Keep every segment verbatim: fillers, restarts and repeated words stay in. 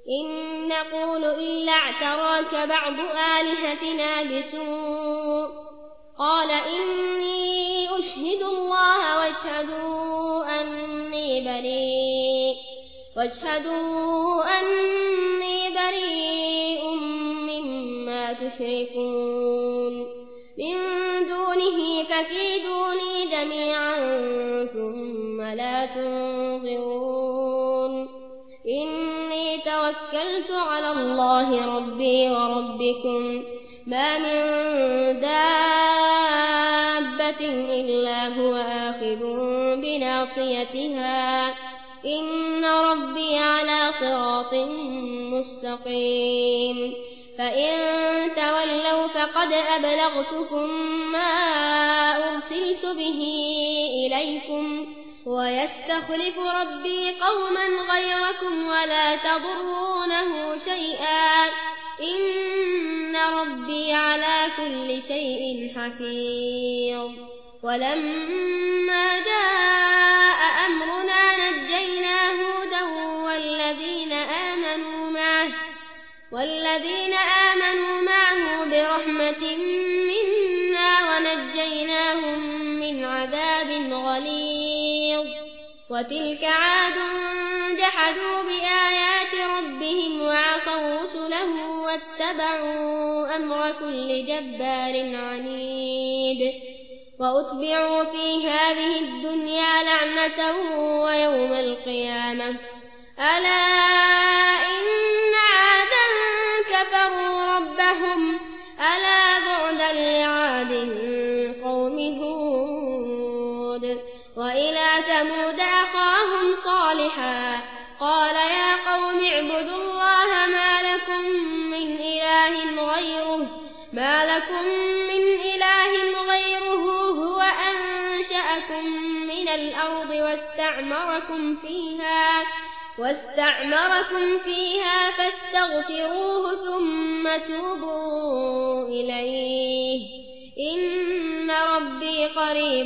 إن نقول إلا اعتراك بعض آلهتنا بسوء قال إني أشهد الله واشهدوا أني بريء واشهدوا أني بريء مما تشركون من دونه فكيدوني جميعا ثم لا تنظرون إني توكلت على الله ربي وربكم ما من دابة إلا هو آخذ بناصيتها إن ربي على صراط مستقيم فإن تولوا فقد أبلغتكم ما أرسلت به إليكم ويستخلف ربي قوما غيركم ولا تضرونه شيئا إن ربي على كل شيء حفيظ ولما جاء أمرنا نجينا هودا والذين آمنوا معه والذين آمنوا معه برحمة منا ونجيناهم من عذاب غليظ وتلك عاد جحدوا بآيات ربهم وعصوا رسله واتبعوا أمر كل جبار عنيد وأتبعوا في هذه الدنيا لعنة ويوم القيامة ألا إن عادا كفروا ربهم ألا بعدا لعاد قوم هود وإلى ثمود أخاهم صالحا قال يا قوم اعبدوا الله ما لكم من إله غيره ما لكم من إله غيره هو أنشأكم من الأرض واستعمركم فيها واستعمركم فيها فاستغفروه ثم توبوا إليه إن ربي قريب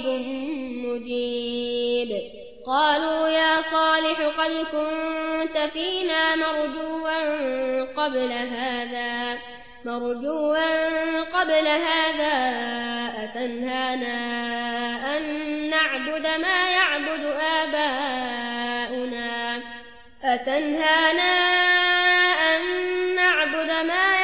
مجيب قالوا يا صالح قد كنت فينا مرجوا قبل هذا مرجوا قبل هذا أتنهانا أن نعبد ما يعبد آباؤنا أتنهانا أن نعبد ما